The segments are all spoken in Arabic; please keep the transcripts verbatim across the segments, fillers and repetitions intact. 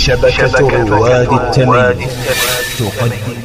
شبكة رواد التمييز تقدم.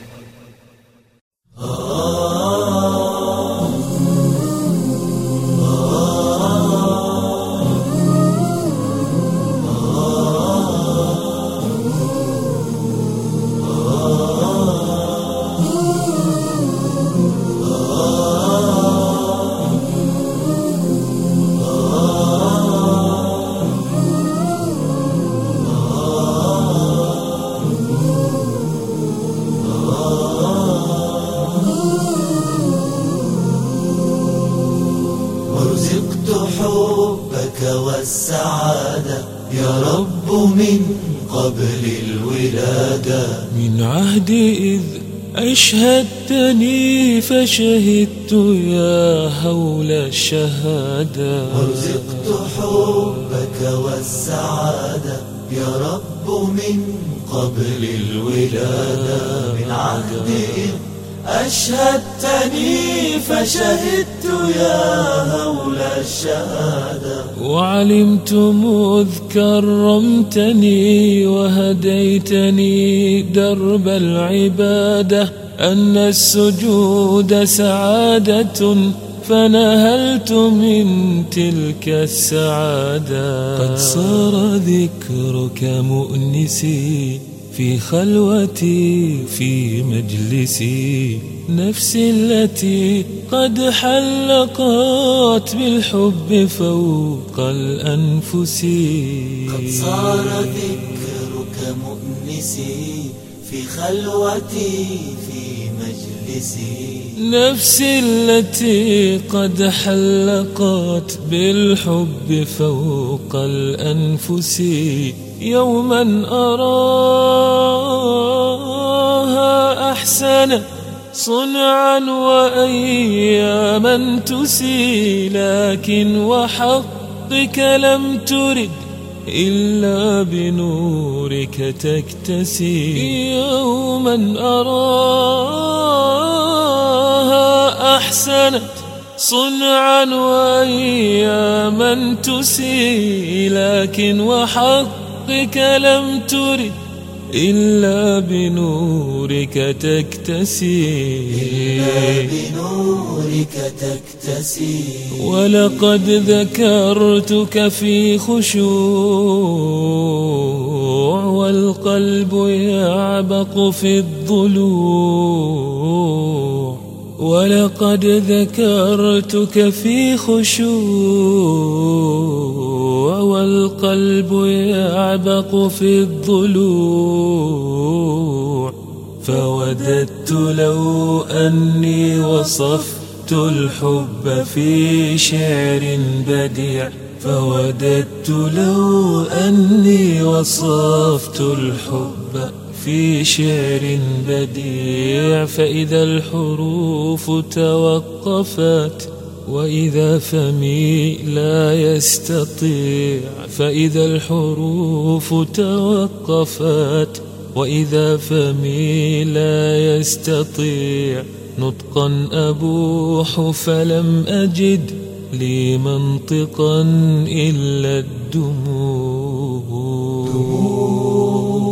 حبك والسعادة يا رب من قبل الولادة، من عهد إذ أشهدتني فشهدت يا هول الشهادة. ورزقت حبك والسعادة يا رب من قبل الولادة، من عهد إذ أشهدتني فشهدت يا هول الشهادة. وعلمت مذ كرمتني وهديتني درب العبادة أن السجود سعادة، فنهلت من تلك السعادة. قد صار ذكرك مؤنسي في خلوتي في مجلسي، نفسي التي قد حلقت بالحب فوق الأنفس. قد صار ذكرك مؤنسي في خلوتي في مجلسي، نفسي التي قد حلقت بالحب فوق الأنفس. يوما أراها أحسن صنعا وأياما تسي، لكن وحقك لم ترد إلا بنورك تكتسي. يوما أراها أحسنت صنعا وأياما تسي، لكن وحقك لم ترد إلا بنورك تكتسي. إلا بنورك تكتسي. ولقد ذكرتك في خشوع والقلب يعبق في الضلوع. ولقد ذكرتك في خشوع والقلب يعبق في الضلوع. فوددت لو أني وصفت الحب في شعر بديع، فوددت لو أني وصفت الحب في شعر بديع. فإذا الحروف توقفت وإذا فمي لا يستطيع، فإذا الحروف توقفت وإذا فمي لا يستطيع نطقا أبوح، فلم أجد لي منطقا إلا الدموع.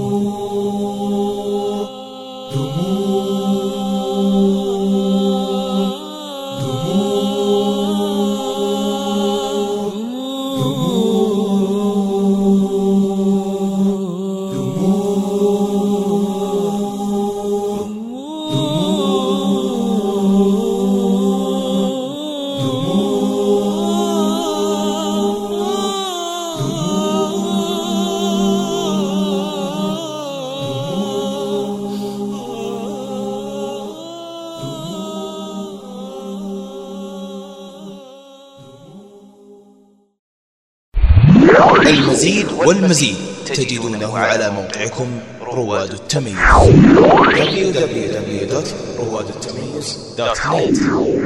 المزيد والمزيد تجدونه على موقعكم رواد التمييز دبليو دبليو دبليو دوت رواد التمييز دوت نت.